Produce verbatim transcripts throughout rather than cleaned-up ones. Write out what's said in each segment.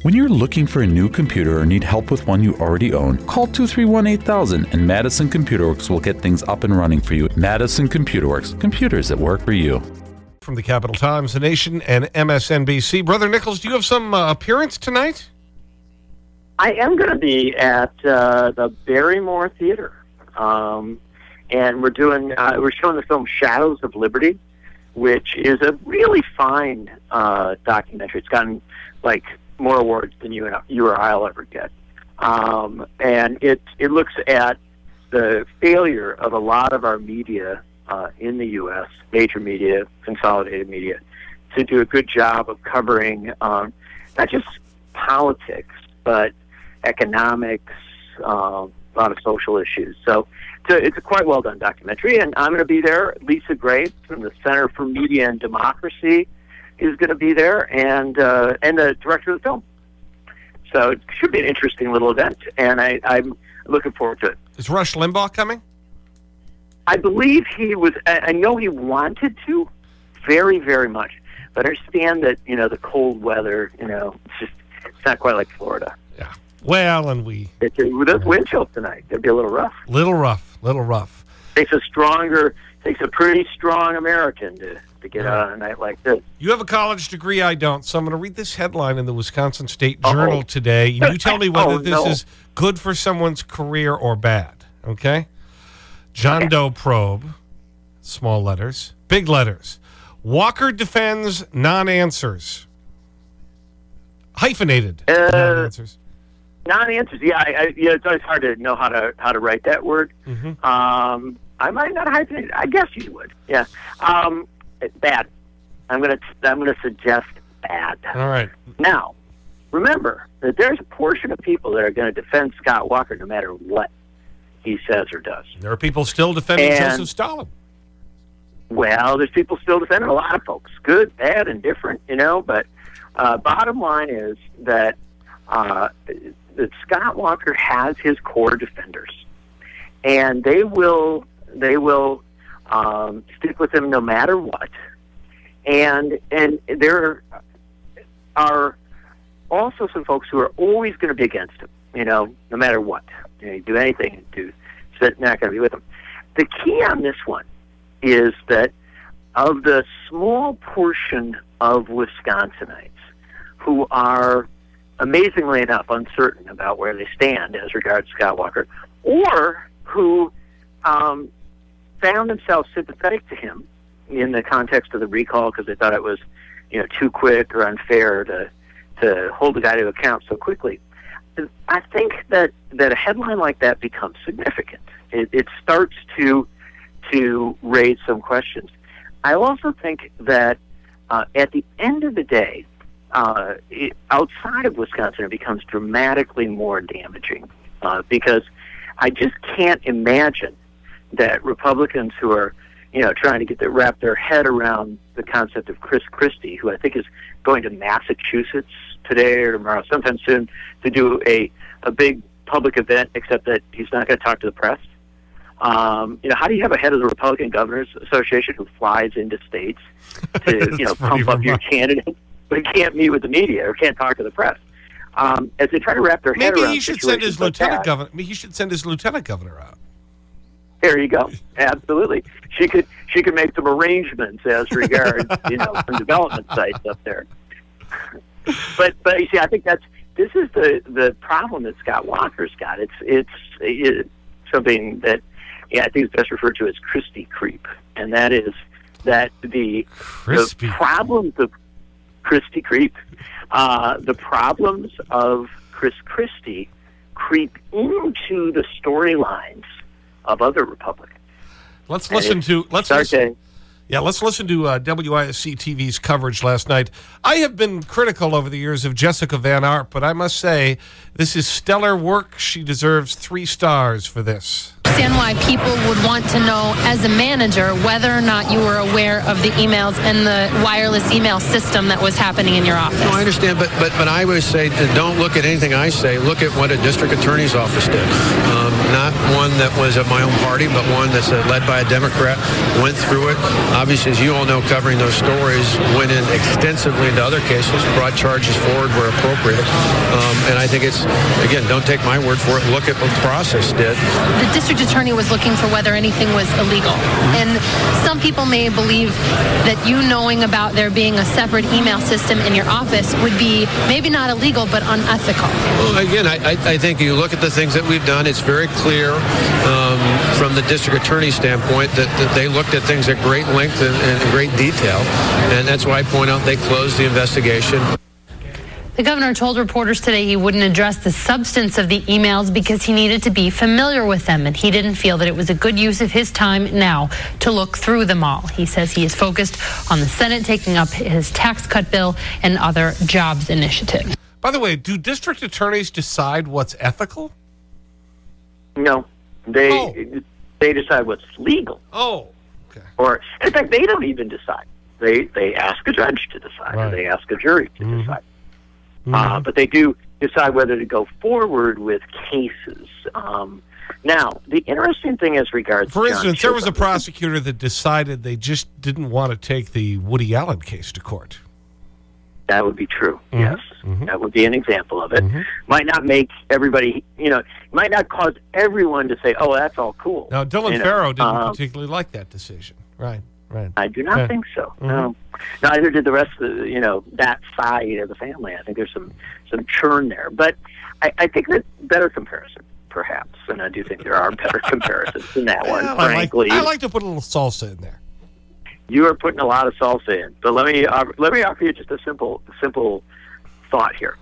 When you're looking for a new computer or need help with one you already own, call two three one, eight thousand and Madison Computer Works will get things up and running for you. Madison Computer Works, computers that work for you. From the Capital Times, The Nation, and M S N B C. Brother Nichols, do you have some uh, appearance tonight? I am going to be at uh, the Barrymore Theater. Um, and we're doing, uh, we're showing the film Shadows of Liberty, which is a really fine uh, documentary. It's gotten, like, more awards than you, and, you or I'll ever get. Um, and it, it looks at the failure of a lot of our media uh, in the U S, major media, consolidated media, to do a good job of covering um, not just politics, but economics, uh, a lot of social issues. So it's a, it's a quite well done documentary, and I'm going to be there. Lisa Grace from the Center for Media and Democracy is going to be there, and uh, and the director of the film. So it should be an interesting little event, and I, I'm looking forward to it. Is Rush Limbaugh coming? I believe he was. I know he wanted to, very, very much. But I understand that, you know, the cold weather, you know, it's just it's not quite like Florida. Yeah. Well, and we... It's a, with those wind chills tonight, it'd be a little rough. Little rough, little rough. Takes a stronger, takes a pretty strong American to, to get out on a night like this. You have a college degree, I don't. So I'm going to read this headline in the Wisconsin State Journal Uh-oh. today. You tell me whether oh, this no. is good for someone's career or bad, okay? John Doe probe, small letters, big letters. Walker defends non-answers. Hyphenated Uh, non-answers. Non-answers, yeah, I, I, yeah. It's always hard to know how to how to write that word. Mm-hmm. Um, I might not hyphenate it. I guess you would. Yeah. Um, bad. I'm gonna I'm gonna suggest bad. All right. Now, remember that there's a portion of people that are going to defend Scott Walker no matter what he says or does. There are people still defending And- Joseph Stalin. Well, there's people still defending a lot of folks, good, bad, and different, you know. But uh, bottom line is that uh, that Scott Walker has his core defenders, and they will they will um, stick with him no matter what. And and there are also some folks who are always going to be against him, you know, no matter what. You know, you do anything to, so they're not going to be with him. The key on this one is that of the small portion of Wisconsinites who are, amazingly enough, uncertain about where they stand as regards Scott Walker, or who um, found themselves sympathetic to him in the context of the recall because they thought it was, you know, too quick or unfair to to hold the guy to account so quickly. I think that, that a headline like that becomes significant. It, it starts to to raise some questions. I also think that uh, at the end of the day, uh, it, outside of Wisconsin, it becomes dramatically more damaging uh, because I just can't imagine that Republicans who are, you know, trying to get their wrap their head around the concept of Chris Christie, who I think is going to Massachusetts today or tomorrow, sometime soon, to do a, a big public event, except that he's not going to talk to the press. Um, you know, how do you have a head of the Republican Governors Association who flies into states to, you know, pump up your candidate, but he can't meet with the media or can't talk to the press? Um, as they try to wrap their head Maybe around he should send his situations like lieutenant that, governor. He should send his lieutenant governor out. There you go. Absolutely, she could she could make some arrangements as regards, you know, some development sites up there. But but you see, I think that's this is the the problem that Scott Walker's got. It's it's, it's something that. Yeah, I think it's best referred to as Christie creep, and that is that the, the problems of Christie creep, uh, the problems of Chris Christie creep into the storylines of other Republicans. Let's listen to let's start listen, to, yeah, let's listen to uh, W I S C T V's coverage last night. I have been critical over the years of Jessica Van Arp, but I must say this is stellar work. She deserves three stars for this. Understand why people would want to know as a manager whether or not you were aware of the emails and the wireless email system that was happening in your office. No, I understand, but but but I always say don't look at anything I say. Look at what a district attorney's office did. Um, not one that was of my own party, but one that's uh, led by a Democrat. Went through it. Obviously, as you all know, covering those stories, went in extensively into other cases, brought charges forward where appropriate. Um, and I think it's, again, don't take my word for it. Look at what the process did. The district attorney was looking for whether anything was illegal. Mm-hmm. And some people may believe that you knowing about there being a separate email system in your office would be maybe not illegal, but unethical. Well, again, I, I, I think you look at the things that we've done, it's very clear um, from the district attorney's standpoint that, that they looked at things at great length and, and great detail. And that's why I point out they closed the investigation. The governor told reporters today he wouldn't address the substance of the emails because he needed to be familiar with them, and he didn't feel that it was a good use of his time now to look through them all. He says he is focused on the Senate taking up his tax cut bill and other jobs initiatives. By the way, do district attorneys decide what's ethical? No. They Oh. they decide what's legal. Oh, okay. Or, in fact, they don't even decide. They they ask a judge to decide, Right. or they ask a jury to Mhm. decide. Mhm. Uh, but they do decide whether to go forward with cases. Um, now, the interesting thing as regards For John instance, there was a Chisholm- prosecutor that decided they just didn't want to take the Woody Allen case to court. That would be true, Mhm. yes. Mhm. That would be an example of it. Mhm. Might not make everybody, you know, might not cause everyone to say, oh, that's all cool. Now, Dylan You know, Farrow didn't um, particularly like that decision. Right, right. I do not Yeah. think so. Mhm. No, neither did the rest of the, you know, that side of the family. I think there's some some churn there, but I, I think that better comparison, perhaps, and I do think there are better comparisons than that one. Well, I, like, Frankly, I like to put a little salsa in there. you are putting a lot of salsa in, but let me offer, let me offer you just a simple simple thought here.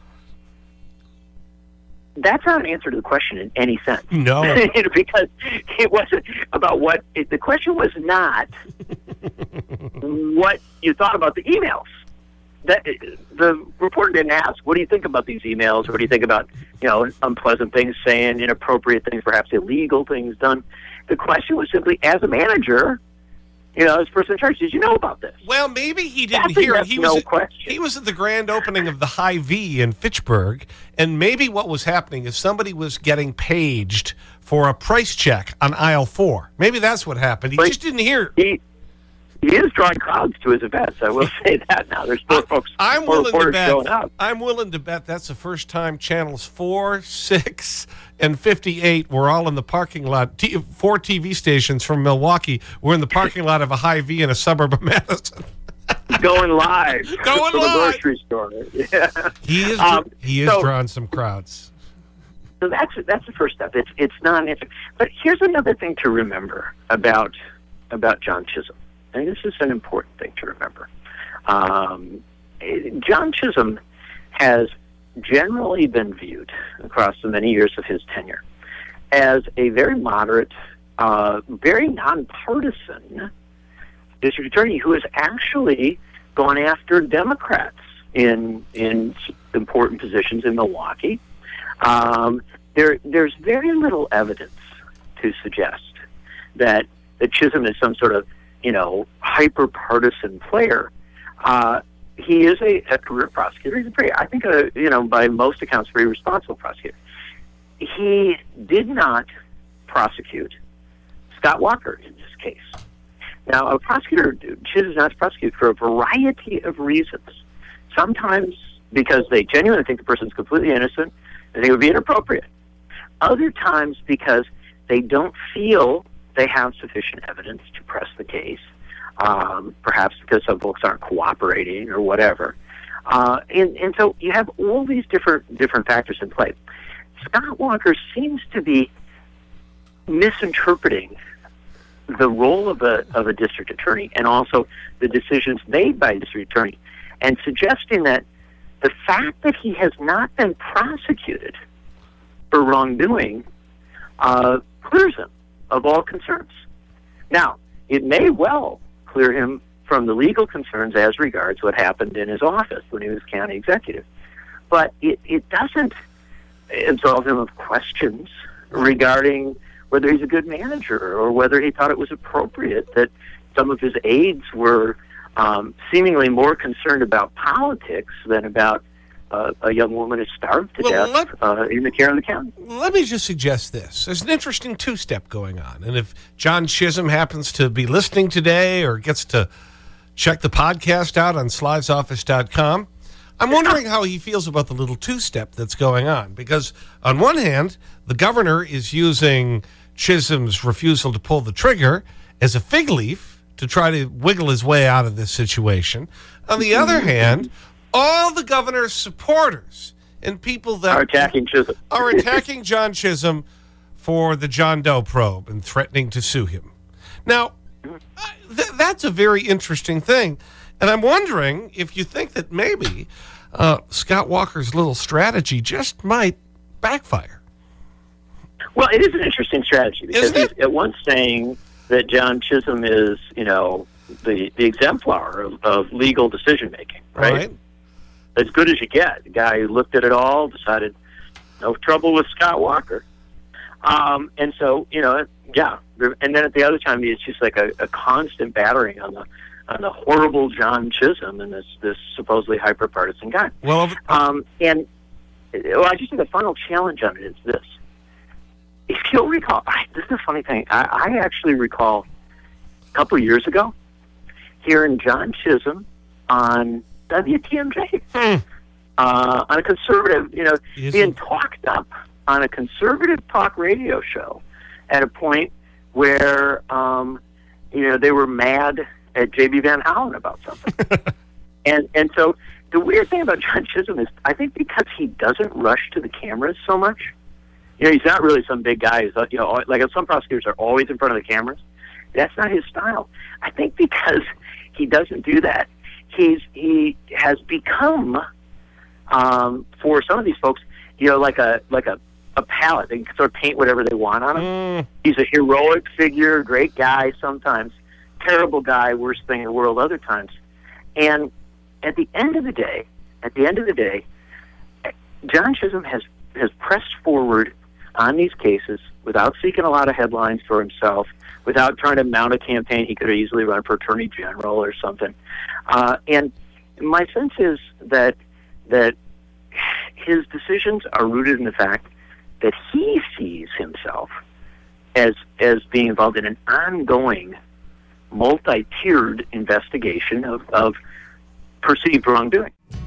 That's not an answer to the question in any sense. No. Because it wasn't about what it, the question was not what you thought about the emails. That the reporter didn't ask, what do you think about these emails? What do you think about, you know, unpleasant things saying, inappropriate things, perhaps illegal things done? The question was simply, as a manager, you know, as person in charge, did you know about this? Well, maybe he didn't That's a hear it. yes, He no was, at, question. he was at the grand opening of the Hy-Vee in Fitchburg, and maybe what was happening is somebody was getting paged for a price check on aisle four. Maybe that's what happened. He But just didn't hear. He he is drawing crowds to his events. I will say that now. There's more folks, I'm more willing to reporters bet. showing up. I'm willing to bet that's the first time channels four, six, and fifty-eight were all in the parking lot. T four T V stations from Milwaukee were in the parking lot of a Hy-Vee in a suburb of Madison. Going live. Going from live. the grocery store. Yeah. He is. Um, he is so- drawing some crowds. So that's that's the first step. It's it's not an answer. But here's another thing to remember about about John Chisholm. And this is an important thing to remember. Um, John Chisholm has generally been viewed across the many years of his tenure as a very moderate, uh, very nonpartisan district attorney who has actually gone after Democrats in in important positions in Milwaukee. Um, there, there's very little evidence to suggest that that Chisholm is some sort of, you know, hyper-partisan player. Uh, he is a, a career prosecutor. He's a pretty, I think, a, you know, by most accounts, very responsible prosecutor. He did not prosecute Scott Walker in this case. Now, a prosecutor chooses not to prosecute for a variety of reasons. Sometimes because they genuinely think the person's completely innocent and it would be inappropriate. Other times because they don't feel they have sufficient evidence to press the case, um, perhaps because some folks aren't cooperating or whatever. Uh, and, and so you have all these different different factors in play. Scott Walker seems to be misinterpreting the role of a of a district attorney and also the decisions made by a district attorney, and suggesting that the fact that he has not been prosecuted for wrongdoing uh, clears him of all concerns. Now, it may well clear him from the legal concerns as regards what happened in his office when he was county executive, but it, it doesn't absolve him of questions regarding whether he's a good manager or whether he thought it was appropriate that some of his aides were um, seemingly more concerned about politics than about uh, a young woman who starved to Well, death let- uh, in the care of the county. Let me just suggest this. There's an interesting two-step going on. And if John Chisholm happens to be listening today or gets to check the podcast out on slides office dot com, I'm wondering how he feels about the little two-step that's going on. Because on one hand, the governor is using Chisholm's refusal to pull the trigger as a fig leaf to try to wiggle his way out of this situation. On the other hand, all the governor's supporters and people that Are attacking Chisholm. are attacking John Chisholm for the John Doe probe and threatening to sue him. Now, th that's a very interesting thing. And I'm wondering if you think that maybe uh, Scott Walker's little strategy just might backfire. Well, it is an interesting strategy because Isn't it? he's at once saying that John Chisholm is, you know, the, the exemplar of, of legal decision-making, right? Right. As good as you get. The guy who looked at it all, decided no trouble with Scott Walker. Um, and so, you know, yeah. And then at the other time, it's just like a, a constant battering on the on the horrible John Chisholm and this, this supposedly hyper-partisan guy. Well, Um, and well, I just think the final challenge on it is this. If you'll recall, I, this is a funny thing. I, I actually recall a couple of years ago hearing John Chisholm on W T M J, Hmm. uh, on a conservative, you know, Is being it? talked up on a conservative talk radio show at a point where, um, you know, they were mad at J B Van Hollen about something. and and so the weird thing about John Chisholm is I think because he doesn't rush to the cameras so much, you know, he's not really some big guy who's, you know, like some prosecutors are always in front of the cameras. That's not his style. I think because he doesn't do that, he's he has become, um, for some of these folks, you know, like a like a, a palette. They can sort of paint whatever they want on him. Mm, He's a heroic figure, great guy sometimes, terrible guy, worst thing in the world other times. And at the end of the day, at the end of the day, John Chisholm has, has pressed forward on these cases without seeking a lot of headlines for himself, without trying to mount a campaign. He could have easily run for attorney general or something. Uh, and my sense is that that his decisions are rooted in the fact that he sees himself as as being involved in an ongoing, multi-tiered investigation of, of perceived wrongdoing.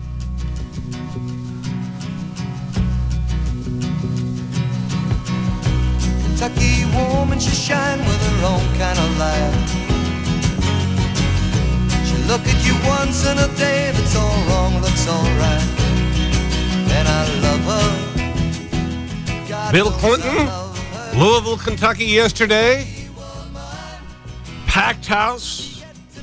Kentucky woman, she shine with her own kind of light. She look at you once in a day, that's all wrong, looks all right. And I love her. God Bill knows Clinton, I love her. Louisville, Kentucky yesterday. Packed house.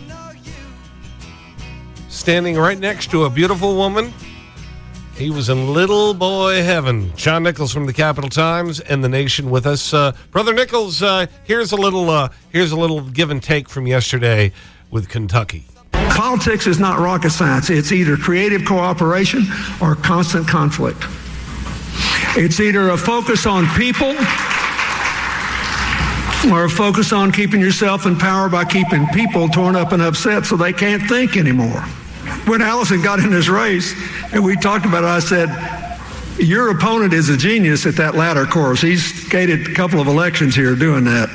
Standing right next to a beautiful woman. He was in little boy heaven. John Nichols from the Capital Times and The Nation with us. Uh, Brother Nichols, uh, here's a little uh, here's a little give and take from yesterday with Kentucky. Politics is not rocket science. It's either creative cooperation or constant conflict. It's either a focus on people or a focus on keeping yourself in power by keeping people torn up and upset so they can't think anymore. When Allison got in this race and we talked about it, I said, your opponent is a genius at that latter course. He's skated a couple of elections here doing that.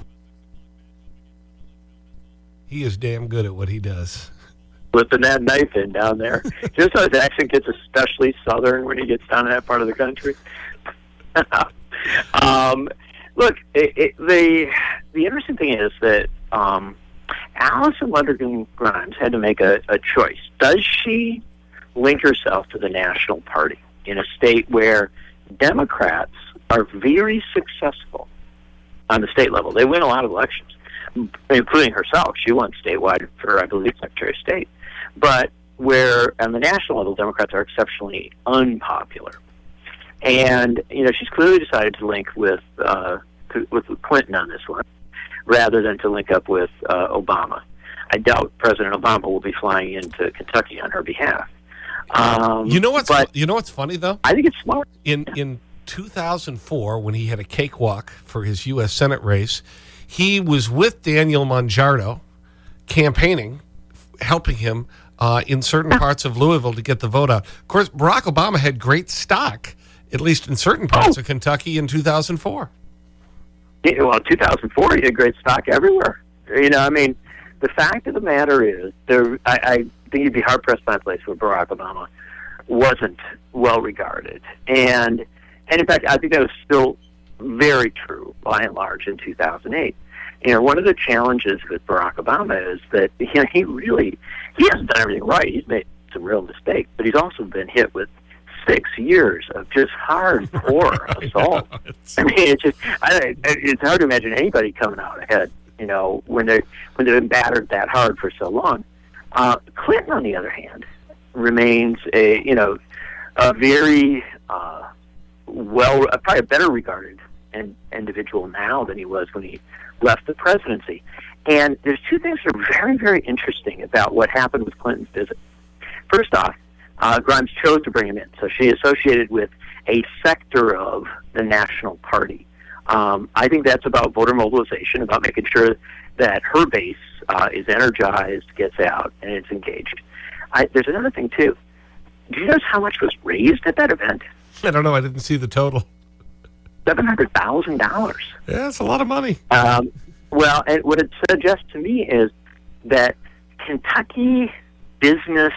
He is damn good at what he does. Flipping that knife in down there. Just how his accent gets especially southern when he gets down to that part of the country. um, look, it, it, the the interesting thing is that um, Allison Lundergan Grimes had to make a, a choice. Does she link herself to the National Party in a state where Democrats are very successful on the state level? They win a lot of elections, including herself. She won statewide for, I believe, Secretary of State. But where on the national level, Democrats are exceptionally unpopular. And, you know, she's clearly decided to link with uh, with Clinton on this one, rather than to link up with uh, Obama. I doubt President Obama will be flying into Kentucky on her behalf. Um, You know what's but you know what's funny though? I think it's smart. In in two thousand four, when he had a cakewalk for his U S Senate race, he was with Daniel Monjardo campaigning, helping him uh, in certain parts of Louisville to get the vote out. Of course, Barack Obama had great stock, at least in certain parts oh. of Kentucky in two thousand four. Yeah, well, two thousand four, he had great stock everywhere. You know, I mean, the fact of the matter is, there, I, I think you'd be hard-pressed by a place where Barack Obama wasn't well-regarded. And, and in fact, I think that was still very true, by and large, in two thousand eight. You know, one of the challenges with Barack Obama is that you know, he really, he hasn't done everything right. He's made some real mistakes, but he's also been hit with six years of just hardcore assault. I, I mean, it's just, I, it's hard to imagine anybody coming out ahead, you know, when they when they've been battered that hard for so long. Uh, Clinton, on the other hand, remains a, you know, a very uh, well, probably a better regarded and individual now than he was when he left the presidency. And there's two things that are very, very interesting about what happened with Clinton's visit. First off, uh, Grimes chose to bring him in, so she associated with a sector of the National Party. Um, I think that's about voter mobilization, about making sure that her base uh, is energized, gets out, and it's engaged. I, there's another thing, too. Do you notice how much was raised at that event? I don't know. I didn't see the total. seven hundred thousand dollars. Yeah, that's a lot of money. Um, well, and what it suggests to me is that Kentucky business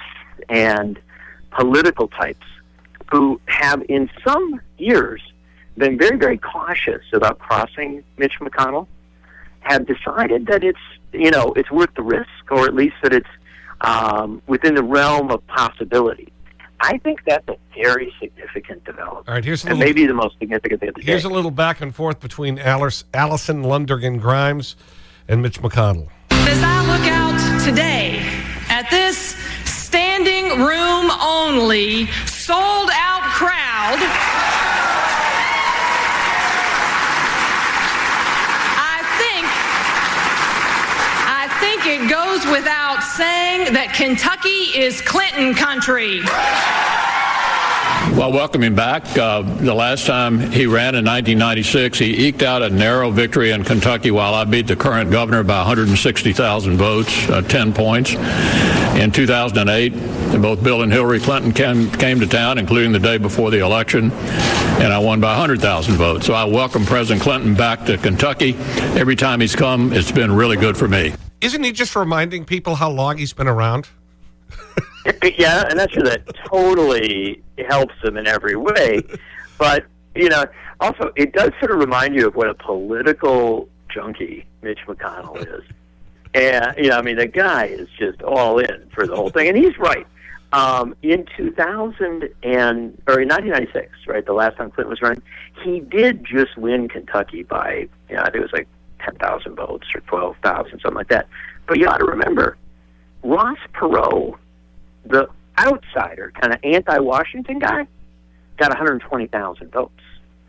and political types who have in some years been very, very cautious about crossing Mitch McConnell have decided that it's, you know, it's worth the risk, or at least that it's um, within the realm of possibility. I think that's a very significant development. All right, here's a and little, maybe the most significant thing of the Here's day. a little back and forth between Alice, Allison Lundergan Grimes and Mitch McConnell. As I look out today at this standing room only, sold out crowd, I think, I think it goes without saying that Kentucky is Clinton country. Well, welcome him back. Uh, the last time he ran in nineteen ninety-six, he eked out a narrow victory in Kentucky while I beat the current governor by one hundred sixty thousand votes, uh, ten points. In two thousand eight, both Bill and Hillary Clinton came, came to town, including the day before the election, and I won by one hundred thousand votes. So I welcome President Clinton back to Kentucky. Every time he's come, it's been really good for me. Isn't he just reminding people how long he's been around? Yeah, and that's sure that totally helps him in every way. But, you know, also, it does sort of remind you of what a political junkie Mitch McConnell is. And, you know, I mean, the guy is just all in for the whole thing. And he's right. Um, in two thousand and, or in nineteen ninety-six, right, the last time Clinton was running, he did just win Kentucky by, you know, I think it was like ten thousand votes or twelve thousand, something like that. But you ought to remember, Ross Perot, the outsider, kind of anti-Washington guy, got one hundred twenty thousand votes.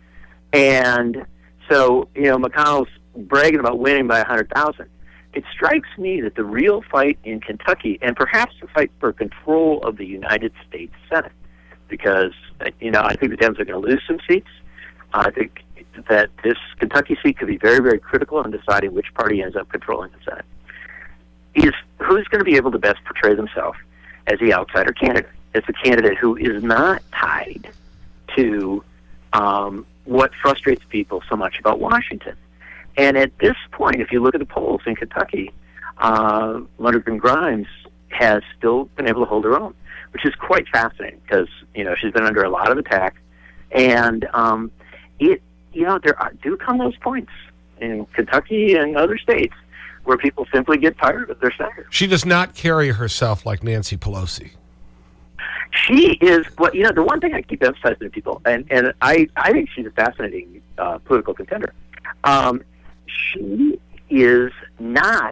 And so, you know, McConnell's bragging about winning by one hundred thousand. It strikes me that the real fight in Kentucky, and perhaps the fight for control of the United States Senate, because, you know, I think the Dems are going to lose some seats. I think that this Kentucky seat could be very, very critical in deciding which party ends up controlling the Senate, is who's going to be able to best portray themselves as the outsider candidate, as the candidate who is not tied to um, what frustrates people so much about Washington. And at this point, if you look at the polls in Kentucky, uh, Lundergan Grimes has still been able to hold her own, which is quite fascinating because, you know, she's been under a lot of attack. And um, it, you know, there are, do come those points in Kentucky and other states where people simply get tired of their senator. She does not carry herself like Nancy Pelosi. She is, well, you know, the one thing I keep emphasizing to people, and, and I, I think she's a fascinating uh, political contender. Um, she is not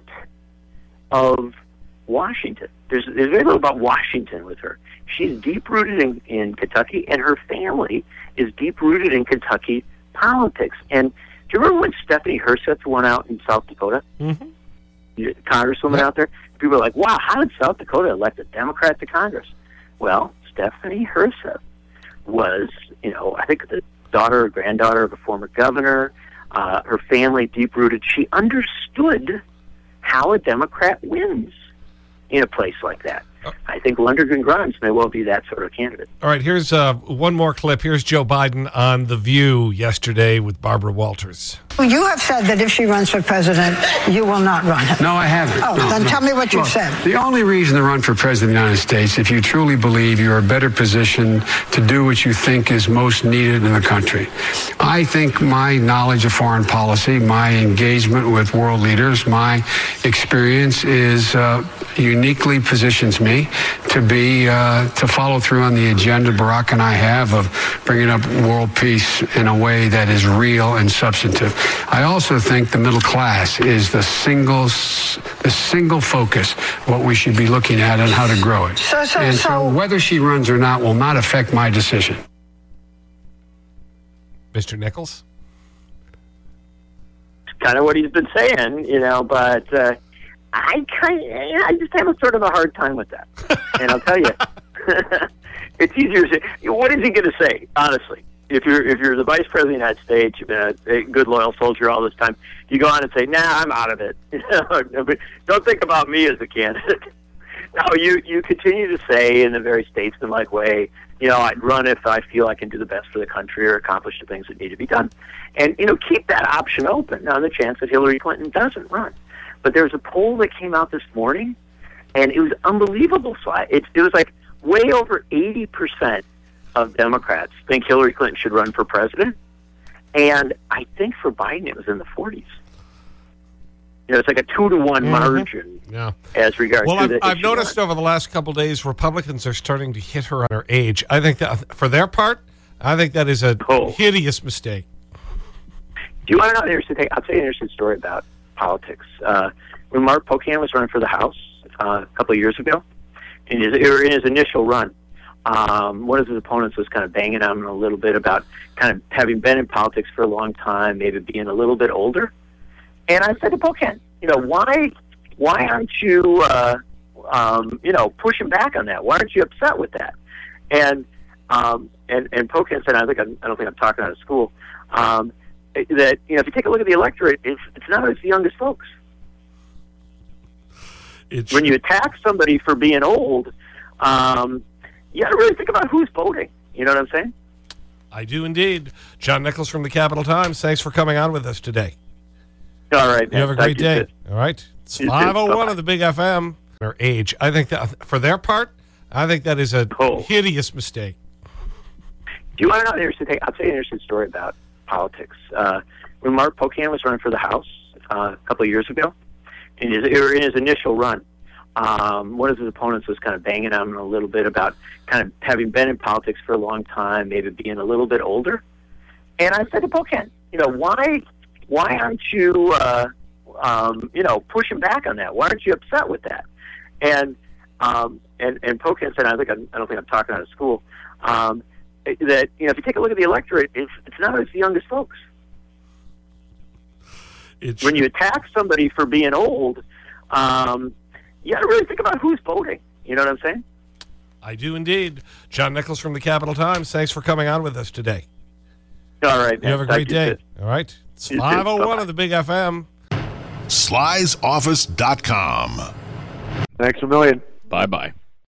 of Washington. There's, there's very little about Washington with her. She's deep-rooted in, in Kentucky, and her family is deep-rooted in Kentucky politics. And do you remember when Stephanie Herseth won out in South Dakota? Mm-hmm. Congresswoman out there? People are like, wow, how did South Dakota elect a Democrat to Congress? Well, Stephanie Herseth was, you know, I think the daughter or granddaughter of a former governor. Uh, her family deep-rooted. She understood how a Democrat wins in a place like that. I think Lundgren Grimes may well be that sort of candidate. All right, here's uh, one more clip. Here's Joe Biden on The View yesterday with Barbara Walters. Well, you have said that if she runs for president, you will not run. No, I haven't. Oh, no, then no. tell me what you Look, said. The only reason to run for president of the United States, if you truly believe you're better positioned to do what you think is most needed in the country. I think my knowledge of foreign policy, my engagement with world leaders, my experience is uh, uniquely positions me to be uh, to follow through on the agenda Barack and I have of bringing up world peace in a way that is real and substantive. I also think the middle class is the single the single focus what we should be looking at and how to grow it. So, so, and so, so whether she runs or not will not affect my decision. Mister Nichols? It's kind of what he's been saying, you know, but uh, I kind of, I just have a sort of a hard time with that. And I'll tell you, it's easier to say. What is he going to say, honestly? If you're if you're the vice president of the United States, you've been a, a good loyal soldier all this time, you go on and say, "Nah, I'm out of it." Don't think about me as a candidate. No, you you continue to say in a very statesmanlike way, you know, I'd run if I feel I can do the best for the country or accomplish the things that need to be done, and you know, keep that option open on the chance that Hillary Clinton doesn't run. But there's a poll that came out this morning, and it was unbelievable. So I, it, it was like way over eighty percent of Democrats think Hillary Clinton should run for president, and I think for Biden it was in the forties. You know, it's like a two to one mm-hmm. margin yeah. as regards well, to I've, the I've noticed over the last couple of days, Republicans are starting to hit her on her age. I think that, for their part, I think that is a oh. hideous mistake. Do you want to know an interesting thing? I'll tell you an interesting story about politics. Uh, when Mark Pocan was running for the House uh, a couple of years ago, in his, in his initial run, Um, one of his opponents was kind of banging on him a little bit about kind of having been in politics for a long time, maybe being a little bit older. And I said to Pocan, you know, why, why aren't you, uh, um, you know, pushing back on that? Why aren't you upset with that? And um, and and Pocan said, I think I'm, I don't think I'm talking out of school. Um, that you know, if you take a look at the electorate, it's it's not as the youngest folks. It's when you attack somebody for being old. Um, You got to really think about who's voting. You know what I'm saying? I do indeed. John Nichols from the Capital Times, thanks for coming on with us today. All right, man. You have a great day. Too. All right. It's five oh one of the Big F M. Their age. I think that, for their part, I think that is a oh. hideous mistake. Do you want to know an interesting thing? I'll tell you an interesting story about politics. Uh, when Mark Pocan was running for the House uh, a couple of years ago, in his, in his initial run, Um, one of his opponents was kind of banging on him a little bit about kind of having been in politics for a long time, maybe being a little bit older. And I said to Pocan, you know, why, why aren't you, uh, um, you know, pushing back on that? Why aren't you upset with that? And um, and and Pocan said, I think I'm, I don't think I'm talking out of school. Um, that you know, if you take a look at the electorate, it's it's not as the youngest folks. It's when you attack somebody for being old. Um, You got to really think about who's voting. You know what I'm saying? I do indeed. John Nichols from the Capital Times, thanks for coming on with us today. All right, man. You have a great day. All right. It's five oh one of the Big F M. Slys Office dot com. Thanks a million. Bye-bye.